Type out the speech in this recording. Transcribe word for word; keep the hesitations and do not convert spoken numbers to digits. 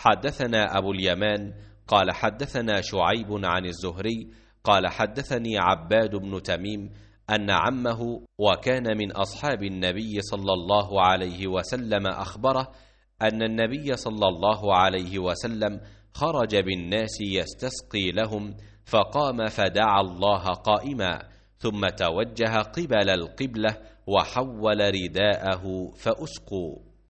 حدثنا أبو اليمان قال حدثنا شعيب عن الزهري قال حدثني عباد بن تميم أن عمه وكان من أصحاب النبي صلى الله عليه وسلم أخبره أن النبي صلى الله عليه وسلم خرج بالناس يستسقي لهم، فقام فدعا الله قائما، ثم توجه قبل القبلة وحول رداءه فأسقوا.